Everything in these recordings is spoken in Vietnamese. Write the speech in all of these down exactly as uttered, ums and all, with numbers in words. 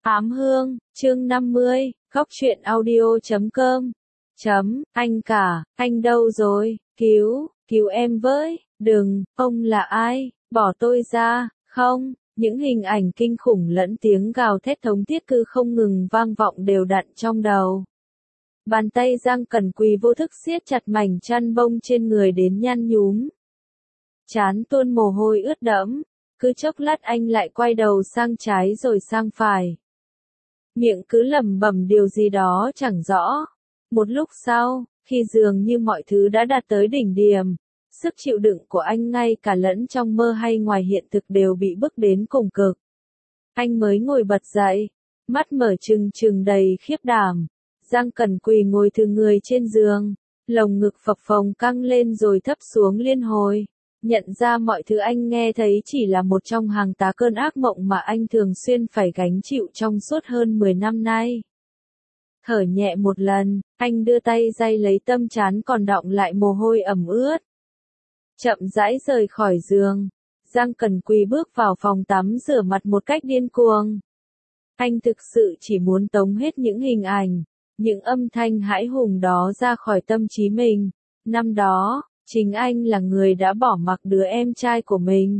Ám Hương, chương năm mươi, góc truyện audio chấm com. Chấm, anh cả, anh đâu rồi, cứu, cứu em với, đừng, ông là ai, bỏ tôi ra, không, những hình ảnh kinh khủng lẫn tiếng gào thét thống thiết cứ không ngừng vang vọng đều đặn trong đầu. Bàn tay Giang Cẩn Quỳ vô thức siết chặt mảnh chăn bông trên người đến nhăn nhúm. Trán tuôn mồ hôi ướt đẫm, cứ chốc lát anh lại quay đầu sang trái rồi sang phải. Miệng cứ lẩm bẩm điều gì đó chẳng rõ. Một lúc sau, khi dường như mọi thứ đã đạt tới đỉnh điểm, sức chịu đựng của anh ngay cả lẫn trong mơ hay ngoài hiện thực đều bị bức đến cùng cực. Anh mới ngồi bật dậy, mắt mở trừng trừng đầy khiếp đảm. Giang Cẩn Quỳ ngồi thừ người trên giường, lồng ngực phập phồng căng lên rồi thấp xuống liên hồi. Nhận ra mọi thứ anh nghe thấy chỉ là một trong hàng tá cơn ác mộng mà anh thường xuyên phải gánh chịu trong suốt hơn mười năm nay. Thở nhẹ một lần, anh đưa tay day lấy tâm trán còn đọng lại mồ hôi ẩm ướt. Chậm rãi rời khỏi giường, Giang Cẩn Quỳ bước vào phòng tắm rửa mặt một cách điên cuồng. Anh thực sự chỉ muốn tống hết những hình ảnh, những âm thanh hãi hùng đó ra khỏi tâm trí mình. Năm đó, chính anh là người đã bỏ mặc đứa em trai của mình.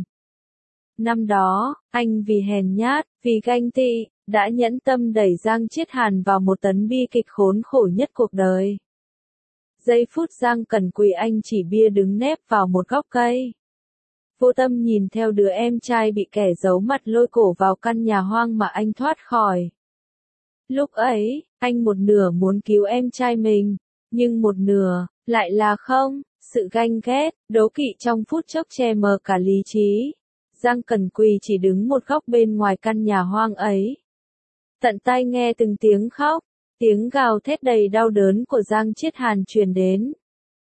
Năm đó, anh vì hèn nhát, vì ganh tị, đã nhẫn tâm đẩy Giang Chiết Hàn vào một tấn bi kịch khốn khổ nhất cuộc đời. Giây phút Giang Cẩn Quỳ anh chỉ bia đứng nép vào một góc cây. Vô tâm nhìn theo đứa em trai bị kẻ giấu mặt lôi cổ vào căn nhà hoang mà anh thoát khỏi. Lúc ấy, anh một nửa muốn cứu em trai mình, nhưng một nửa, lại là không. Sự ganh ghét, đố kỵ trong phút chốc che mờ cả lý trí. Giang Cẩn Quỳ chỉ đứng một góc bên ngoài căn nhà hoang ấy. Tận tai nghe từng tiếng khóc, tiếng gào thét đầy đau đớn của Giang Chiết Hàn truyền đến.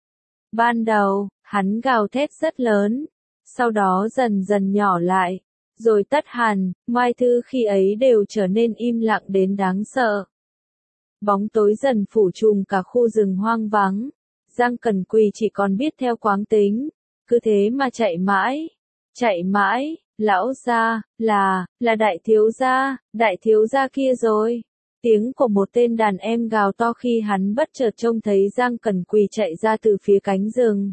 Ban đầu, hắn gào thét rất lớn, sau đó dần dần nhỏ lại, rồi tắt hẳn, mọi thứ khi ấy đều trở nên im lặng đến đáng sợ. Bóng tối dần phủ trùm cả khu rừng hoang vắng. Giang Cẩn Quỳ chỉ còn biết theo quán tính, cứ thế mà chạy mãi, chạy mãi, lão gia, là, là đại thiếu gia, đại thiếu gia kia rồi. Tiếng của một tên đàn em gào to khi hắn bất chợt trông thấy Giang Cẩn Quỳ chạy ra từ phía cánh rừng.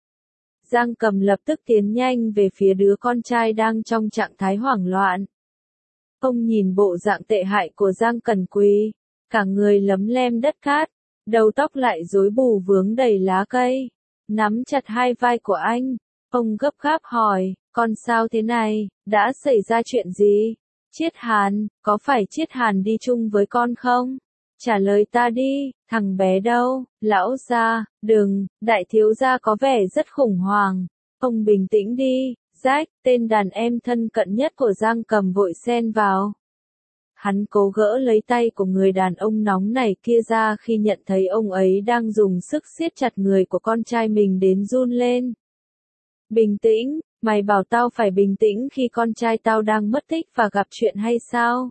Giang Cầm lập tức tiến nhanh về phía đứa con trai đang trong trạng thái hoảng loạn. Ông nhìn bộ dạng tệ hại của Giang Cẩn Quỳ, cả người lấm lem đất cát. Đầu tóc lại rối bù vướng đầy lá cây, nắm chặt hai vai của anh, ông gấp gáp hỏi, con sao thế này, đã xảy ra chuyện gì? Chiết Hàn, có phải Chiết Hàn đi chung với con không? Trả lời ta đi, thằng bé đâu? Lão gia, đừng, đại thiếu gia có vẻ rất khủng hoảng, ông bình tĩnh đi. Jack, tên đàn em thân cận nhất của Giang Cầm vội xen vào. Hắn cố gỡ lấy tay của người đàn ông nóng nảy kia ra khi nhận thấy ông ấy đang dùng sức siết chặt người của con trai mình đến run lên. Bình tĩnh, mày bảo tao phải bình tĩnh khi con trai tao đang mất tích và gặp chuyện hay sao?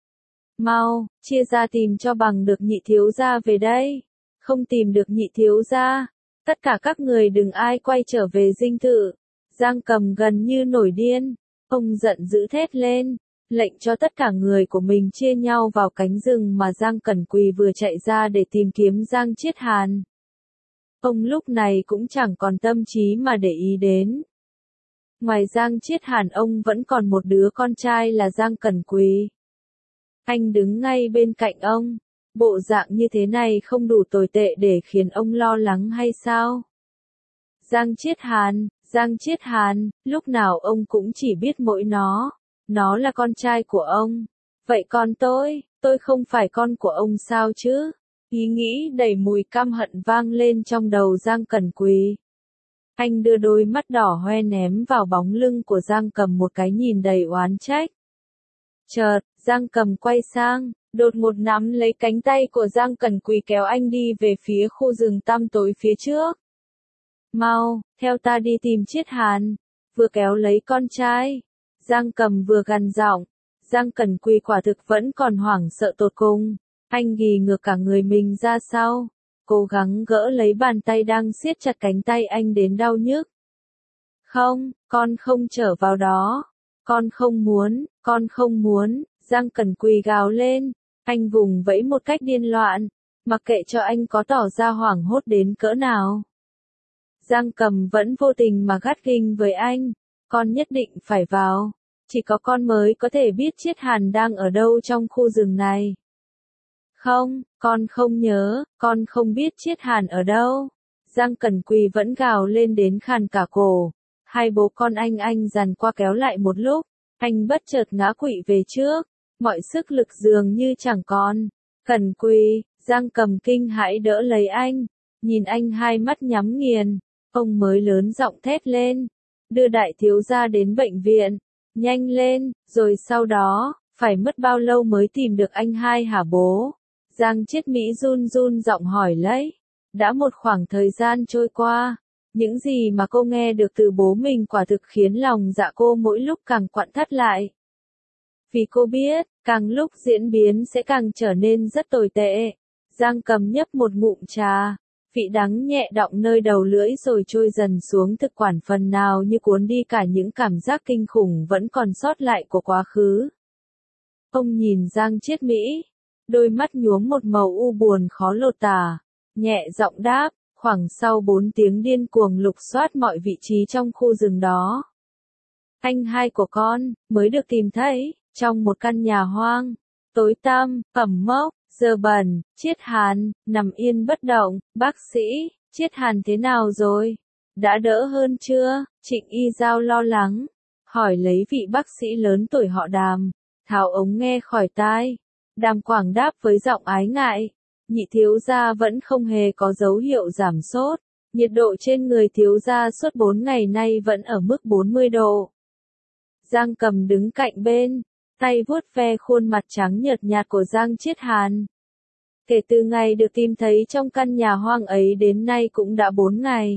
Mau, chia ra tìm cho bằng được nhị thiếu gia về đây. Không tìm được nhị thiếu gia, tất cả các người đừng ai quay trở về dinh thự. Giang Cầm gần như nổi điên, ông giận dữ thét lên. Lệnh cho tất cả người của mình chia nhau vào cánh rừng mà Giang Cẩn Quỳ vừa chạy ra để tìm kiếm Giang Chiết Hàn. Ông lúc này cũng chẳng còn tâm trí mà để ý đến. Ngoài Giang Chiết Hàn ông vẫn còn một đứa con trai là Giang Cẩn Quỳ. Anh đứng ngay bên cạnh ông, bộ dạng như thế này không đủ tồi tệ để khiến ông lo lắng hay sao? Giang Chiết Hàn, Giang Chiết Hàn, lúc nào ông cũng chỉ biết mỗi nó. Nó là con trai của ông. Vậy còn tôi, tôi không phải con của ông sao chứ? Ý nghĩ đầy mùi căm hận vang lên trong đầu Giang Cẩn Quỳ. Anh đưa đôi mắt đỏ hoe ném vào bóng lưng của Giang Cầm một cái nhìn đầy oán trách. Chợt, Giang Cầm quay sang, đột ngột nắm lấy cánh tay của Giang Cẩn Quỳ kéo anh đi về phía khu rừng tăm tối phía trước. Mau, theo ta đi tìm Chiết Hàn. Vừa kéo lấy con trai, Giang Cầm vừa gằn giọng. Giang Cẩn Quỳ quả thực vẫn còn hoảng sợ tột cùng. Anh ghì ngược cả người mình ra sau, cố gắng gỡ lấy bàn tay đang siết chặt cánh tay anh đến đau nhức. Không, con không trở vào đó. Con không muốn, con không muốn. Giang Cần quỳ gào lên, anh vùng vẫy một cách điên loạn, mặc kệ cho anh có tỏ ra hoảng hốt đến cỡ nào. Giang Cầm vẫn vô tình mà gắt ginh với anh, con nhất định phải vào, chỉ có con mới có thể biết Chiết Hàn đang ở đâu trong khu rừng này. Không, con không nhớ, con không biết Chiết Hàn ở đâu. Giang Cẩn Quỳ vẫn gào lên đến khàn cả cổ. Hai bố con anh anh giằng qua kéo lại một lúc, anh bất chợt ngã quỵ về trước, mọi sức lực dường như chẳng còn. Cẩn Quỳ, Giang Cầm kinh hãi đỡ lấy anh, nhìn anh hai mắt nhắm nghiền, ông mới lớn giọng thét lên, đưa đại thiếu gia đến bệnh viện, nhanh lên, rồi sau đó, phải mất bao lâu mới tìm được anh hai hả bố? Giang Chiết Mỹ run run giọng hỏi lấy. Đã một khoảng thời gian trôi qua, những gì mà cô nghe được từ bố mình quả thực khiến lòng dạ cô mỗi lúc càng quặn thắt lại. Vì cô biết, càng lúc diễn biến sẽ càng trở nên rất tồi tệ. Giang Cầm nhấp một ngụm trà, vị đắng nhẹ đọng nơi đầu lưỡi rồi trôi dần xuống thực quản phần nào như cuốn đi cả những cảm giác kinh khủng vẫn còn sót lại của quá khứ. Ông nhìn Giang Chiết Mỹ, đôi mắt nhuốm một màu u buồn khó lột tả, nhẹ giọng đáp, khoảng sau bốn tiếng điên cuồng lục soát mọi vị trí trong khu rừng đó. Anh hai của con, mới được tìm thấy, trong một căn nhà hoang, tối tăm, ẩm mốc, dơ bẩn, Chiết Hàn, nằm yên bất động, bác sĩ, Chiết Hàn thế nào rồi? Đã đỡ hơn chưa? Trịnh Y Giao lo lắng, hỏi lấy vị bác sĩ lớn tuổi họ Đàm, tháo ống nghe khỏi tai. Đàm Quảng đáp với giọng ái ngại, nhị thiếu gia vẫn không hề có dấu hiệu giảm sốt, nhiệt độ trên người thiếu gia suốt bốn ngày nay vẫn ở mức bốn mươi độ. Giang Cầm đứng cạnh bên, tay vuốt ve khuôn mặt trắng nhợt nhạt của Giang Chiết Hàn. Kể từ ngày được tìm thấy trong căn nhà hoang ấy đến nay cũng đã bốn ngày.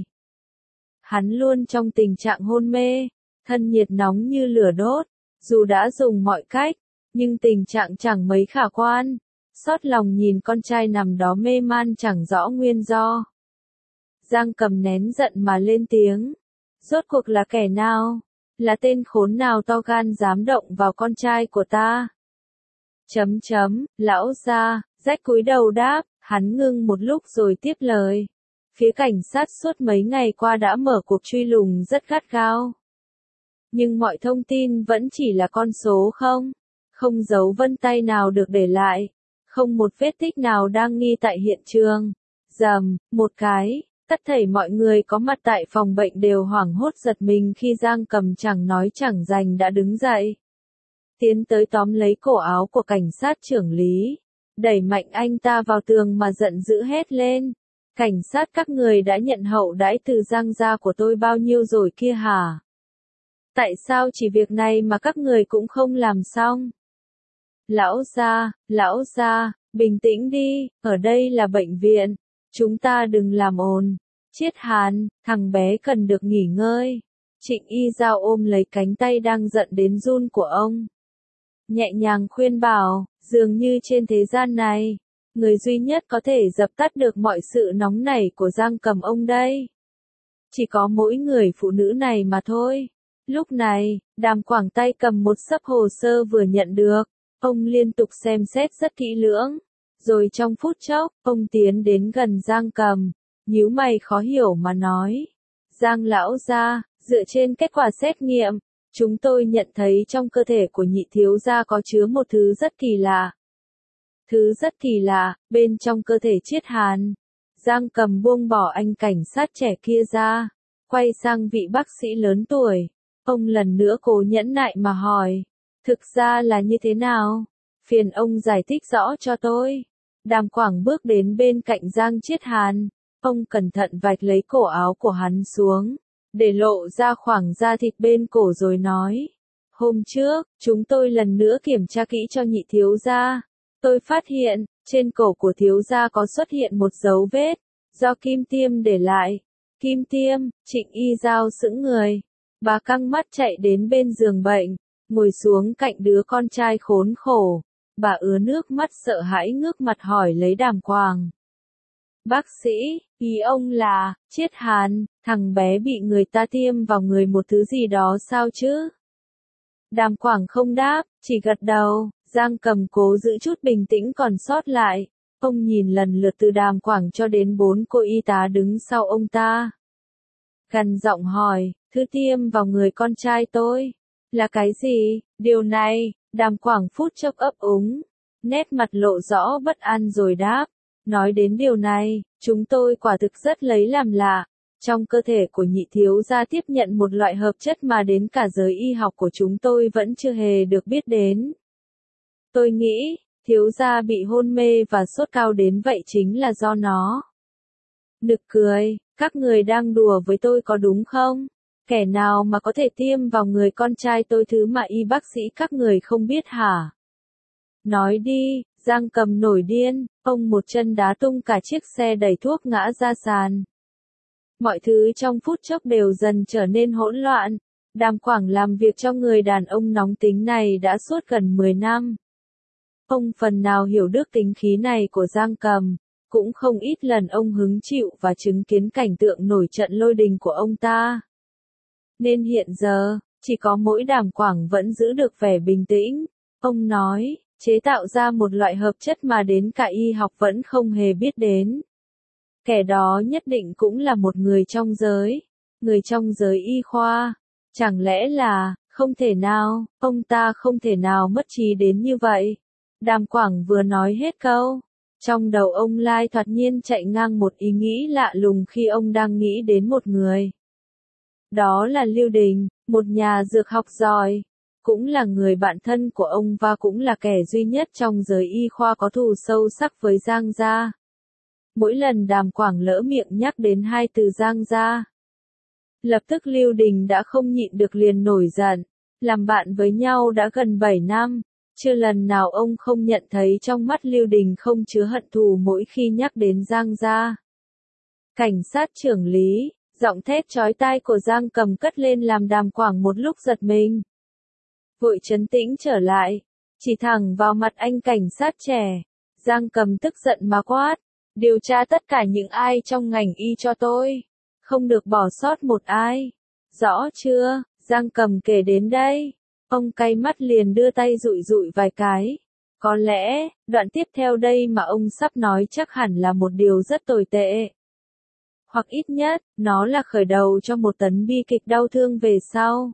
Hắn luôn trong tình trạng hôn mê, thân nhiệt nóng như lửa đốt, dù đã dùng mọi cách, nhưng tình trạng chẳng mấy khả quan. Xót lòng nhìn con trai nằm đó mê man chẳng rõ nguyên do. Giang Cầm nén giận mà lên tiếng. Rốt cuộc là kẻ nào? Là tên khốn nào to gan dám động vào con trai của ta? Chấm chấm, lão gia, rách cúi đầu đáp, hắn ngưng một lúc rồi tiếp lời. Phía cảnh sát suốt mấy ngày qua đã mở cuộc truy lùng rất gắt gao. Nhưng mọi thông tin vẫn chỉ là con số không, không dấu vân tay nào được để lại. Không một vết tích nào đang nghi tại hiện trường. Rầm, một cái, tất thảy mọi người có mặt tại phòng bệnh đều hoảng hốt giật mình khi Giang Cầm chẳng nói chẳng dành đã đứng dậy. Tiến tới tóm lấy cổ áo của cảnh sát trưởng lý, đẩy mạnh anh ta vào tường mà giận dữ hét lên. Cảnh sát các người đã nhận hậu đãi từ Giang gia của tôi bao nhiêu rồi kia hả? Tại sao chỉ việc này mà các người cũng không làm xong? Lão gia, lão gia, bình tĩnh đi, ở đây là bệnh viện, chúng ta đừng làm ồn. Chiết Hàn, thằng bé cần được nghỉ ngơi. Trịnh Y Giao ôm lấy cánh tay đang giận đến run của ông. Nhẹ nhàng khuyên bảo, dường như trên thế gian này, người duy nhất có thể dập tắt được mọi sự nóng nảy của Giang Cầm ông đây. Chỉ có mỗi người phụ nữ này mà thôi. Lúc này, Đàm Quảng tay cầm một xấp hồ sơ vừa nhận được. Ông liên tục xem xét rất kỹ lưỡng, rồi trong phút chốc, ông tiến đến gần Giang Cầm, nhíu mày khó hiểu mà nói. Giang lão gia, dựa trên kết quả xét nghiệm, chúng tôi nhận thấy trong cơ thể của nhị thiếu gia có chứa một thứ rất kỳ lạ. Thứ rất kỳ lạ, bên trong cơ thể Chiết Hàn. Giang Cầm buông bỏ anh cảnh sát trẻ kia ra, quay sang vị bác sĩ lớn tuổi. Ông lần nữa cố nhẫn nại mà hỏi. Thực ra là như thế nào? Phiền ông giải thích rõ cho tôi. Đàm Quảng bước đến bên cạnh Giang Chiết Hàn. Ông cẩn thận vạch lấy cổ áo của hắn xuống, để lộ ra khoảng da thịt bên cổ rồi nói. Hôm trước, chúng tôi lần nữa kiểm tra kỹ cho nhị thiếu gia. Tôi phát hiện, trên cổ của thiếu gia có xuất hiện một dấu vết, do kim tiêm để lại. Kim tiêm, Trịnh Y Giao sững người. Bà căng mắt chạy đến bên giường bệnh, ngồi xuống cạnh đứa con trai khốn khổ. Bà ứa nước mắt sợ hãi ngước mặt hỏi lấy Đàm Quảng. Bác sĩ, ý ông là, Chiết Hàn, thằng bé bị người ta tiêm vào người một thứ gì đó sao chứ? Đàm Quảng không đáp, chỉ gật đầu. Giang Cầm cố giữ chút bình tĩnh còn sót lại. Ông nhìn lần lượt từ Đàm Quảng cho đến bốn cô y tá đứng sau ông ta. Gằn giọng hỏi, thứ tiêm vào người con trai tôi, là cái gì? Điều này, Đàm Quảng phút chốc ấp úng, nét mặt lộ rõ bất an rồi đáp. Nói đến điều này, chúng tôi quả thực rất lấy làm lạ. Trong cơ thể của nhị thiếu gia tiếp nhận một loại hợp chất mà đến cả giới y học của chúng tôi vẫn chưa hề được biết đến. Tôi nghĩ, thiếu gia bị hôn mê và sốt cao đến vậy chính là do nó. Nực cười, các người đang đùa với tôi có đúng không? Kẻ nào mà có thể tiêm vào người con trai tôi thứ mà y bác sĩ các người không biết hả? Nói đi, Giang Cầm nổi điên, ông một chân đá tung cả chiếc xe đẩy thuốc ngã ra sàn. Mọi thứ trong phút chốc đều dần trở nên hỗn loạn. Đàm Quảng làm việc cho người đàn ông nóng tính này đã suốt gần mười năm. Ông phần nào hiểu được tính khí này của Giang Cầm, cũng không ít lần ông hứng chịu và chứng kiến cảnh tượng nổi trận lôi đình của ông ta. Nên hiện giờ, chỉ có mỗi Đàm Quảng vẫn giữ được vẻ bình tĩnh. Ông nói, chế tạo ra một loại hợp chất mà đến cả y học vẫn không hề biết đến. Kẻ đó nhất định cũng là một người trong giới, người trong giới y khoa. Chẳng lẽ là, không thể nào, ông ta không thể nào mất trí đến như vậy. Đàm Quảng vừa nói hết câu, trong đầu ông lai thoạt nhiên chạy ngang một ý nghĩ lạ lùng khi ông đang nghĩ đến một người. Đó là Lưu Đình, một nhà dược học giỏi, cũng là người bạn thân của ông và cũng là kẻ duy nhất trong giới y khoa có thù sâu sắc với Giang gia. Mỗi lần Đàm Quảng lỡ miệng nhắc đến hai từ Giang gia, lập tức Lưu Đình đã không nhịn được liền nổi giận. Làm bạn với nhau đã gần bảy năm, chưa lần nào ông không nhận thấy trong mắt Lưu Đình không chứa hận thù mỗi khi nhắc đến Giang gia. Cảnh sát trưởng Lý, giọng thét chói tai của Giang Cầm cất lên làm Đàm Quảng một lúc giật mình. Vội trấn tĩnh trở lại, chỉ thẳng vào mặt anh cảnh sát trẻ. Giang Cầm tức giận mà quát, điều tra tất cả những ai trong ngành y cho tôi, không được bỏ sót một ai. Rõ chưa? Giang Cầm kể đến đây, ông cay mắt liền đưa tay dụi dụi vài cái. Có lẽ, đoạn tiếp theo đây mà ông sắp nói chắc hẳn là một điều rất tồi tệ. Hoặc ít nhất, nó là khởi đầu cho một tấn bi kịch đau thương về sau.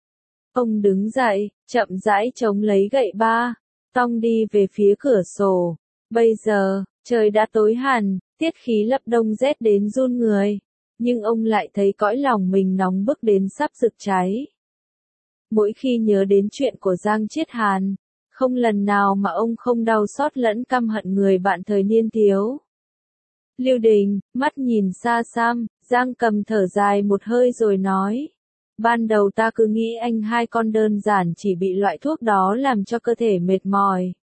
Ông đứng dậy, chậm rãi chống lấy gậy ba, tong đi về phía cửa sổ. Bây giờ, trời đã tối hẳn, tiết khí lập đông rét đến run người. Nhưng ông lại thấy cõi lòng mình nóng bức đến sắp rực cháy. Mỗi khi nhớ đến chuyện của Giang Chiết Hàn, không lần nào mà ông không đau xót lẫn căm hận người bạn thời niên thiếu. Lưu Đình, mắt nhìn xa xăm, Giang Cầm thở dài một hơi rồi nói. Ban đầu ta cứ nghĩ anh hai con đơn giản chỉ bị loại thuốc đó làm cho cơ thể mệt mỏi,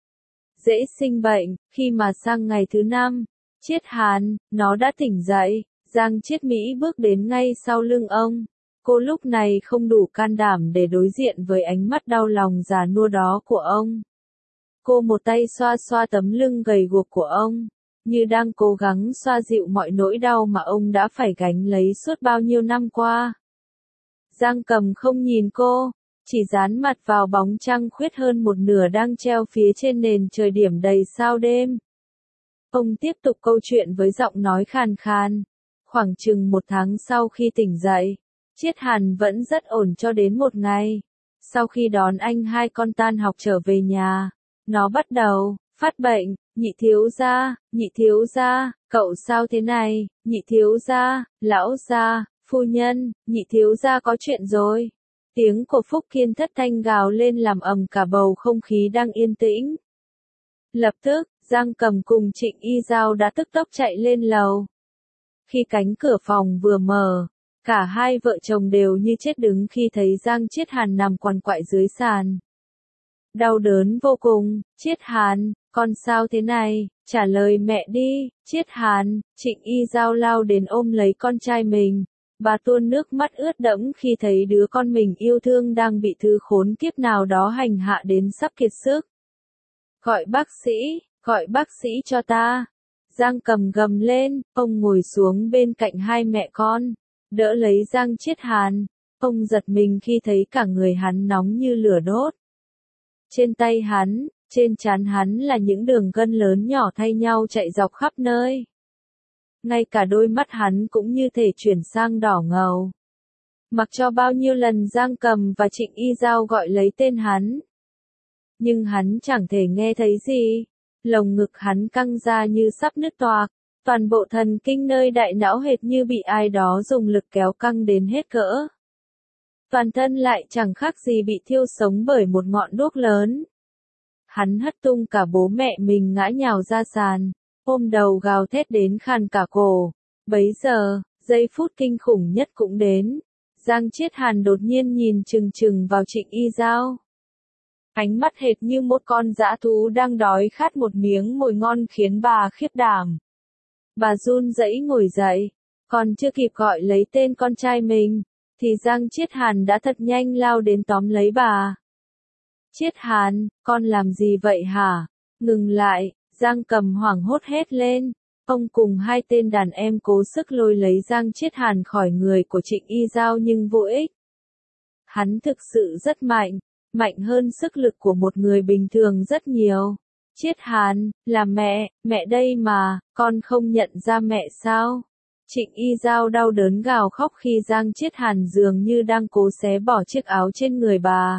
dễ sinh bệnh. Khi mà sang ngày thứ năm, Chiết Hàn, nó đã tỉnh dậy. Giang Chiết Mỹ bước đến ngay sau lưng ông. Cô lúc này không đủ can đảm để đối diện với ánh mắt đau lòng già nua đó của ông. Cô một tay xoa xoa tấm lưng gầy guộc của ông, như đang cố gắng xoa dịu mọi nỗi đau mà ông đã phải gánh lấy suốt bao nhiêu năm qua. Giang Cầm không nhìn cô, chỉ dán mặt vào bóng trăng khuyết hơn một nửa đang treo phía trên nền trời điểm đầy sao đêm. Ông tiếp tục câu chuyện với giọng nói khàn khàn. Khoảng chừng một tháng sau khi tỉnh dậy, Chiết Hàn vẫn rất ổn cho đến một ngày. Sau khi đón anh hai con tan học trở về nhà, nó bắt đầu phát bệnh. Nhị thiếu gia, nhị thiếu gia, cậu sao thế này? Nhị thiếu gia, lão gia, phu nhân, nhị thiếu gia có chuyện rồi. Tiếng của Phúc Kiên thất thanh gào lên làm ầm cả bầu không khí đang yên tĩnh. Lập tức, Giang Cầm cùng Trịnh Y Giao đã tức tốc chạy lên lầu. Khi cánh cửa phòng vừa mở, cả hai vợ chồng đều như chết đứng khi thấy Giang Chiết Hàn nằm quằn quại dưới sàn. Đau đớn vô cùng. Chiết Hàn, con sao thế này? Trả lời mẹ đi. Chiết Hàn, Trịnh Y Giao lao đến ôm lấy con trai mình. Bà tuôn nước mắt ướt đẫm khi thấy đứa con mình yêu thương đang bị thứ khốn kiếp nào đó hành hạ đến sắp kiệt sức. Gọi bác sĩ, gọi bác sĩ cho ta. Giang Cầm gầm lên, ông ngồi xuống bên cạnh hai mẹ con, đỡ lấy Giang Chiết Hàn. Ông giật mình khi thấy cả người hắn nóng như lửa đốt. Trên tay hắn, Trên trán hắn là những đường gân lớn nhỏ thay nhau chạy dọc khắp nơi. Ngay cả đôi mắt hắn cũng như thể chuyển sang đỏ ngầu. Mặc cho bao nhiêu lần Giang Cầm và Trịnh Y Giao gọi lấy tên hắn. Nhưng hắn chẳng thể nghe thấy gì. Lồng ngực hắn căng ra như sắp nứt toạc. Toàn bộ thần kinh nơi đại não hệt như bị ai đó dùng lực kéo căng đến hết cỡ. Toàn thân lại chẳng khác gì bị thiêu sống bởi một ngọn đuốc lớn. Hắn hất tung cả bố mẹ mình ngã nhào ra sàn, ôm đầu gào thét đến khàn cả cổ. Bấy giờ, giây phút kinh khủng nhất cũng đến. Giang Chiết Hàn đột nhiên nhìn chừng chừng vào Trịnh Y Giao. Ánh mắt hệt như một con dã thú đang đói khát một miếng mồi ngon khiến bà khiếp đảm. Bà run rẩy ngồi dậy, còn chưa kịp gọi lấy tên con trai mình, thì Giang Chiết Hàn đã thật nhanh lao đến tóm lấy bà. Chiết Hàn, con làm gì vậy hả? Ngừng lại, Giang Cầm hoảng hốt hét lên. Ông cùng hai tên đàn em cố sức lôi lấy Giang Chiết Hàn khỏi người của Trịnh Y Giao nhưng vô ích. Hắn thực sự rất mạnh, mạnh hơn sức lực của một người bình thường rất nhiều. Chiết Hàn, là mẹ, mẹ đây mà, con không nhận ra mẹ sao? Trịnh Y Giao đau đớn gào khóc khi Giang Chiết Hàn dường như đang cố xé bỏ chiếc áo trên người bà.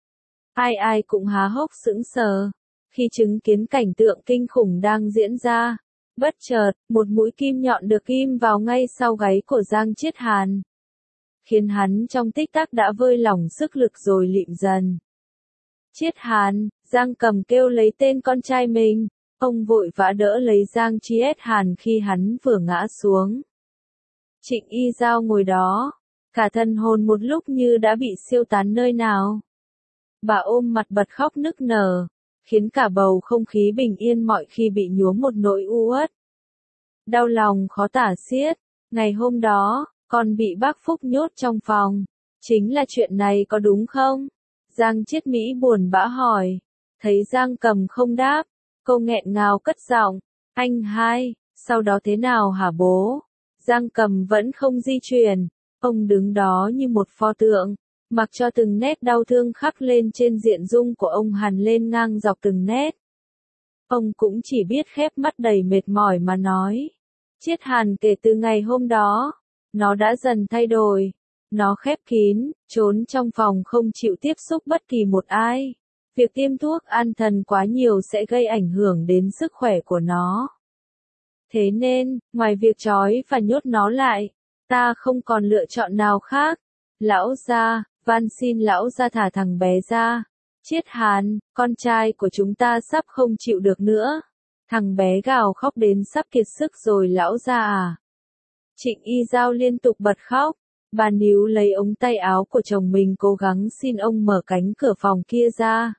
Ai ai cũng há hốc sững sờ, khi chứng kiến cảnh tượng kinh khủng đang diễn ra. Bất chợt, một mũi kim nhọn được ghim vào ngay sau gáy của Giang Chiết Hàn. Khiến hắn trong tích tắc đã vơi lỏng sức lực rồi lịm dần. Chiết Hàn, Giang Cầm kêu lấy tên con trai mình, ông vội vã đỡ lấy Giang Chiết Hàn khi hắn vừa ngã xuống. Trịnh Y Giao ngồi đó, cả thân hồn một lúc như đã bị siêu tán nơi nào. Bà ôm mặt bật khóc nức nở, khiến cả bầu không khí bình yên mọi khi bị nhuốm một nỗi u uất. Đau lòng khó tả xiết, ngày hôm đó, con bị bác Phúc nhốt trong phòng. Chính là chuyện này có đúng không? Giang Chiết Mỹ buồn bã hỏi. Thấy Giang Cầm không đáp, cô nghẹn ngào cất giọng. Anh hai, sau đó thế nào hả bố? Giang Cầm vẫn không di chuyển, ông đứng đó như một pho tượng, mặc cho từng nét đau thương khắc lên trên diện dung của ông hằn lên ngang dọc từng nét. Ông cũng chỉ biết khép mắt đầy mệt mỏi mà nói. Chiết Hàn kể từ ngày hôm đó, nó đã dần thay đổi. Nó khép kín, trốn trong phòng không chịu tiếp xúc bất kỳ một ai. Việc tiêm thuốc an thần quá nhiều sẽ gây ảnh hưởng đến sức khỏe của nó. Thế nên, ngoài việc trói và nhốt nó lại, ta không còn lựa chọn nào khác. Lão gia, van xin lão gia thả thằng bé ra. Chiết Hàn, con trai của chúng ta sắp không chịu được nữa. Thằng bé gào khóc đến sắp kiệt sức rồi lão gia à. Trịnh Y Giao liên tục bật khóc. Bà níu lấy ống tay áo của chồng mình cố gắng xin ông mở cánh cửa phòng kia ra.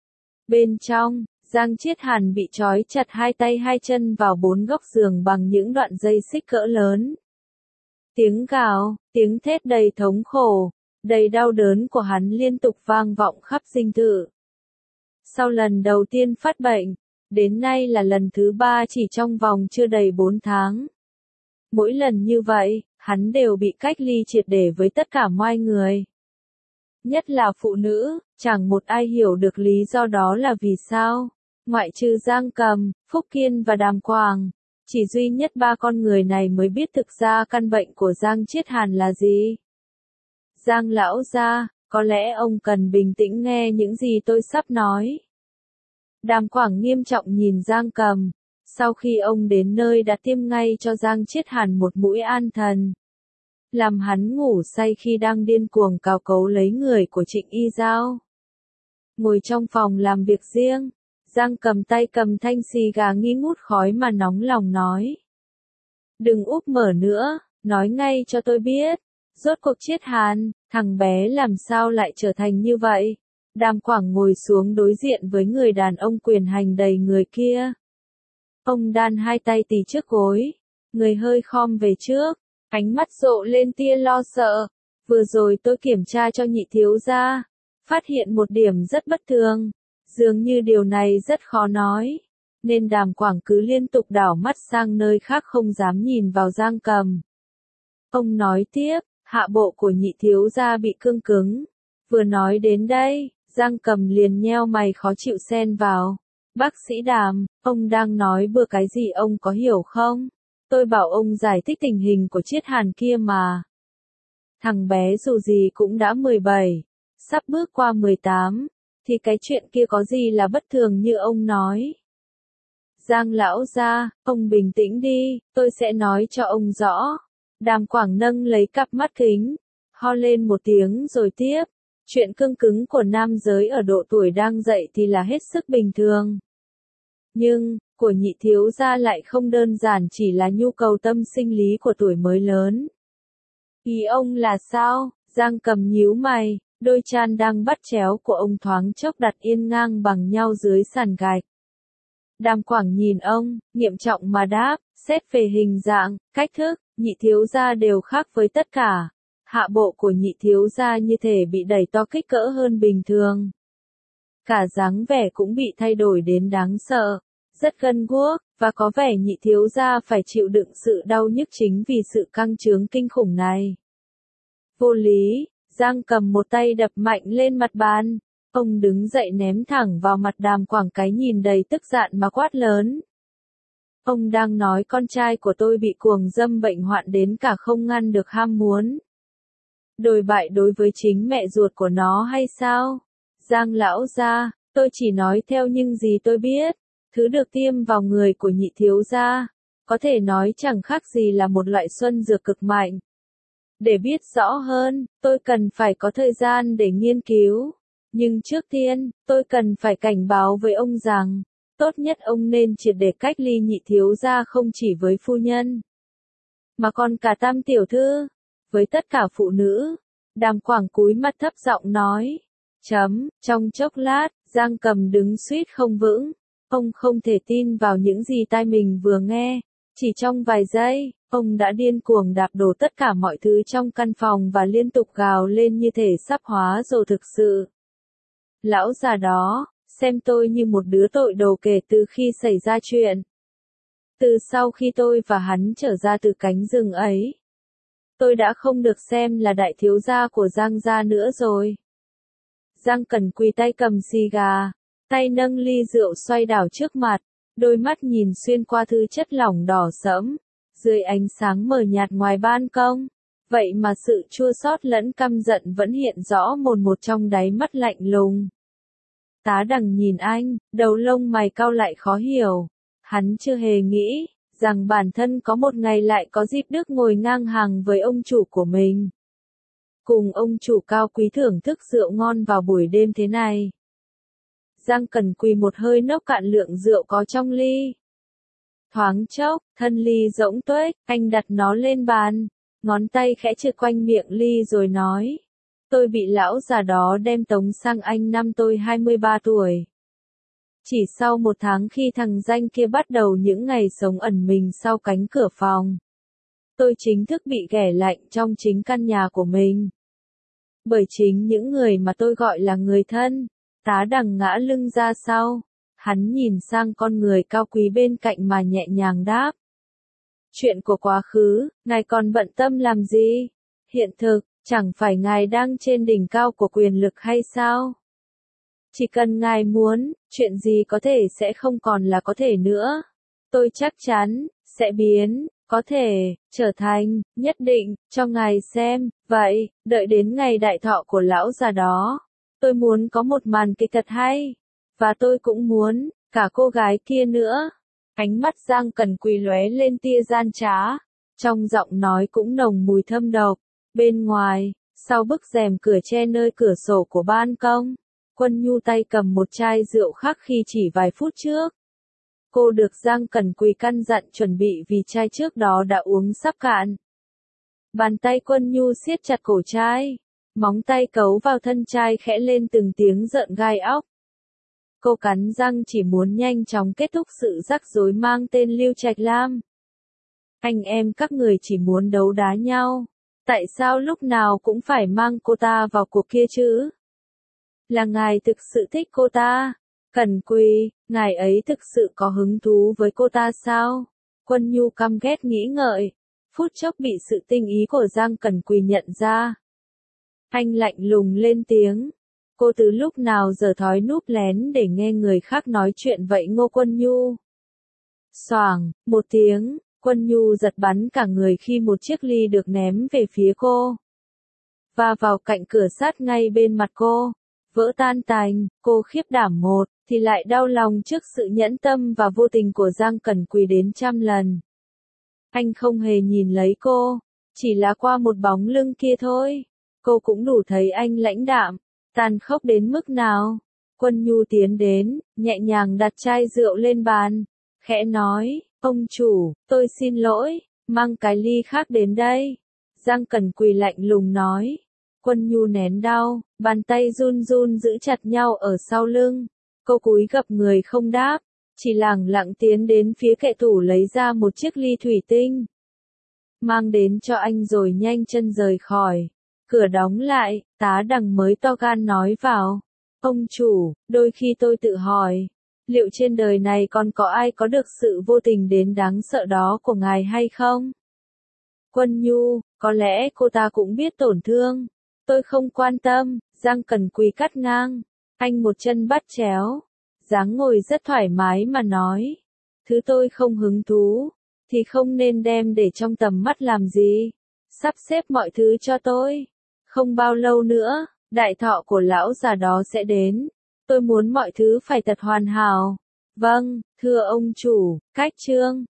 Bên trong, Giang Chiết Hàn bị trói chặt hai tay hai chân vào bốn góc giường bằng những đoạn dây xích cỡ lớn. Tiếng gào, tiếng thét đầy thống khổ, đầy đau đớn của hắn liên tục vang vọng khắp dinh thự. Sau lần đầu tiên phát bệnh, đến nay là lần thứ ba chỉ trong vòng chưa đầy bốn tháng. Mỗi lần như vậy, hắn đều bị cách ly triệt để với tất cả mọi người. Nhất là phụ nữ, chẳng một ai hiểu được lý do đó là vì sao. Ngoại trừ Giang Cầm, Phúc Kiên và Đàm Quảng, chỉ duy nhất ba con người này mới biết thực ra căn bệnh của Giang Chiết Hàn là gì. Giang lão gia, có lẽ ông cần bình tĩnh nghe những gì tôi sắp nói. Đàm Quảng nghiêm trọng nhìn Giang Cầm. Sau khi ông đến nơi đã tiêm ngay cho Giang Chiết Hàn một mũi an thần. Làm hắn ngủ say khi đang điên cuồng cào cấu lấy người của Trịnh Y Giao. Ngồi trong phòng làm việc riêng, Giang cầm tay cầm thanh xì gà nghi ngút khói mà nóng lòng nói. Đừng úp mở nữa, nói ngay cho tôi biết. Rốt cuộc Chiết Hàn, thằng bé làm sao lại trở thành như vậy? Đàm Quảng ngồi xuống đối diện với người đàn ông quyền hành đầy người kia. Ông đan hai tay tì trước gối, người hơi khom về trước, ánh mắt rộ lên tia lo sợ. Vừa rồi tôi kiểm tra cho nhị thiếu gia, phát hiện một điểm rất bất thường, dường như điều này rất khó nói, nên Đàm Quảng cứ liên tục đảo mắt sang nơi khác không dám nhìn vào Giang Cầm. Ông nói tiếp, hạ bộ của nhị thiếu gia bị cương cứng. Vừa nói đến đây, Giang Cầm liền nheo mày khó chịu xen vào. Bác sĩ Đàm, ông đang nói bừa cái gì ông có hiểu không? Tôi bảo ông giải thích tình hình của Chiết Hàn kia mà. Thằng bé dù gì cũng đã mười bảy, sắp bước qua mười tám, thì cái chuyện kia có gì là bất thường như ông nói. Giang lão gia, ông bình tĩnh đi, tôi sẽ nói cho ông rõ. Đàm Quảng nâng lấy cặp mắt kính, ho lên một tiếng rồi tiếp. Chuyện cương cứng của nam giới ở độ tuổi đang dậy thì là hết sức bình thường. Nhưng, của nhị thiếu gia lại không đơn giản chỉ là nhu cầu tâm sinh lý của tuổi mới lớn. Ý ông là sao? Giang Cầm nhíu mày, đôi chan đang bắt chéo của ông thoáng chốc đặt yên ngang bằng nhau dưới sàn gạch. Đàm Quảng nhìn ông, nghiêm trọng mà đáp, xét về hình dạng, cách thức, nhị thiếu gia đều khác với tất cả. Hạ bộ của nhị thiếu gia như thể bị đẩy to kích cỡ hơn bình thường. Cả dáng vẻ cũng bị thay đổi đến đáng sợ, rất gân guốc, và có vẻ nhị thiếu gia phải chịu đựng sự đau nhức chính vì sự căng trướng kinh khủng này. Vô lý, Giang Cầm một tay đập mạnh lên mặt bàn. Ông đứng dậy ném thẳng vào mặt Đàm Quảng cái nhìn đầy tức giận mà quát lớn. Ông đang nói con trai của tôi bị cuồng dâm bệnh hoạn đến cả không ngăn được ham muốn. Đồi bại đối với chính mẹ ruột của nó hay sao? Giang lão gia, tôi chỉ nói theo những gì tôi biết. Thứ được tiêm vào người của nhị thiếu gia, có thể nói chẳng khác gì là một loại xuân dược cực mạnh. Để biết rõ hơn, tôi cần phải có thời gian để nghiên cứu. Nhưng trước tiên, tôi cần phải cảnh báo với ông rằng, tốt nhất ông nên triệt để cách ly nhị thiếu gia không chỉ với phu nhân, mà còn cả Tam tiểu thư, với tất cả phụ nữ. Đàm Quảng cúi mặt thấp giọng nói. Chấm, trong chốc lát, Giang Cầm đứng suýt không vững. Ông không thể tin vào những gì tai mình vừa nghe. Chỉ trong vài giây, ông đã điên cuồng đạp đổ tất cả mọi thứ trong căn phòng và liên tục gào lên như thể sắp hóa rồi thực sự. Lão già đó, xem tôi như một đứa tội đồ kể từ khi xảy ra chuyện. Từ sau khi tôi và hắn trở ra từ cánh rừng ấy, tôi đã không được xem là đại thiếu gia của Giang gia nữa rồi. Giang Cẩn quỳ tay cầm xì gà, tay nâng ly rượu xoay đảo trước mặt, đôi mắt nhìn xuyên qua thứ chất lỏng đỏ sẫm, dưới ánh sáng mờ nhạt ngoài ban công. Vậy mà sự chua xót lẫn căm giận vẫn hiện rõ mồn một trong đáy mắt lạnh lùng. Tá Đằng nhìn anh, đầu lông mày cau lại khó hiểu. Hắn chưa hề nghĩ rằng bản thân có một ngày lại có dịp được ngồi ngang hàng với ông chủ của mình. Cùng ông chủ cao quý thưởng thức rượu ngon vào buổi đêm thế này. Giang Cẩn quỳ một hơi nốc cạn lượng rượu có trong ly. Thoáng chốc, thân ly rỗng tuếch, anh đặt nó lên bàn, ngón tay khẽ trượt quanh miệng ly rồi nói. Tôi bị lão già đó đem tống sang Anh năm tôi hai mươi ba tuổi. Chỉ sau một tháng khi thằng danh kia bắt đầu những ngày sống ẩn mình sau cánh cửa phòng, tôi chính thức bị ghẻ lạnh trong chính căn nhà của mình. Bởi chính những người mà tôi gọi là người thân. Tá Đằng ngã lưng ra sau. Hắn nhìn sang con người cao quý bên cạnh mà nhẹ nhàng đáp. Chuyện của quá khứ, ngài còn bận tâm làm gì? Hiện thực, chẳng phải ngài đang trên đỉnh cao của quyền lực hay sao? Chỉ cần ngài muốn, chuyện gì có thể sẽ không còn là có thể nữa. Tôi chắc chắn, sẽ biến, có thể, trở thành, nhất định, cho ngài xem. Vậy, đợi đến ngày đại thọ của lão già đó. Tôi muốn có một màn kịch thật hay. Và tôi cũng muốn, cả cô gái kia nữa. Ánh mắt Giang Cẩn quỳ lóe lên tia gian trá. Trong giọng nói cũng nồng mùi thâm độc. Bên ngoài, sau bức rèm cửa che nơi cửa sổ của ban công, Quân Nhu tay cầm một chai rượu khác khi chỉ vài phút trước. Cô được Giang Cẩn quỳ căn dặn chuẩn bị vì chai trước đó đã uống sắp cạn. Bàn tay Quân Nhu siết chặt cổ chai. Móng tay cấu vào thân chai khẽ lên từng tiếng rợn gai óc. Cô cắn răng chỉ muốn nhanh chóng kết thúc sự rắc rối mang tên Lưu Trạch Lam. Anh em các người chỉ muốn đấu đá nhau. Tại sao lúc nào cũng phải mang cô ta vào cuộc kia chứ? Là ngài thực sự thích cô ta? Cẩn quỳ, ngài ấy thực sự có hứng thú với cô ta sao? Quân Nhu căm ghét nghĩ ngợi. Phút chốc bị sự tinh ý của Giang Cẩn quỳ nhận ra. Anh lạnh lùng lên tiếng. Cô từ lúc nào giờ thói núp lén để nghe người khác nói chuyện vậy Ngô Quân Nhu? Xoàng, một tiếng, Quân Nhu giật bắn cả người khi một chiếc ly được ném về phía cô. Và vào cạnh cửa sát ngay bên mặt cô. Vỡ tan tành, cô khiếp đảm một, thì lại đau lòng trước sự nhẫn tâm và vô tình của Giang Cẩn Quỳ đến trăm lần. Anh không hề nhìn lấy cô, chỉ là qua một bóng lưng kia thôi. Cô cũng đủ thấy anh lãnh đạm, tàn khốc đến mức nào. Quân Nhu tiến đến, nhẹ nhàng đặt chai rượu lên bàn, khẽ nói, ông chủ, tôi xin lỗi, mang cái ly khác đến đây. Giang Cẩn Quỳ lạnh lùng nói. Quân Nhu nén đau, bàn tay run run giữ chặt nhau ở sau lưng. Cô cúi gập người không đáp, chỉ lẳng lặng tiến đến phía kệ tủ lấy ra một chiếc ly thủy tinh. Mang đến cho anh rồi nhanh chân rời khỏi. Cửa đóng lại, tá đằng mới to gan nói vào. Ông chủ, đôi khi tôi tự hỏi, liệu trên đời này còn có ai có được sự vô tình đến đáng sợ đó của ngài hay không? Quân Nhu, có lẽ cô ta cũng biết tổn thương. Tôi không quan tâm, Giang Cẩn Quỳ cắt ngang. Anh một chân bắt chéo, dáng ngồi rất thoải mái mà nói. Thứ tôi không hứng thú, thì không nên đem để trong tầm mắt làm gì. Sắp xếp mọi thứ cho tôi. Không bao lâu nữa, đại thọ của lão già đó sẽ đến. Tôi muốn mọi thứ phải thật hoàn hảo. Vâng, thưa ông chủ, cách chương.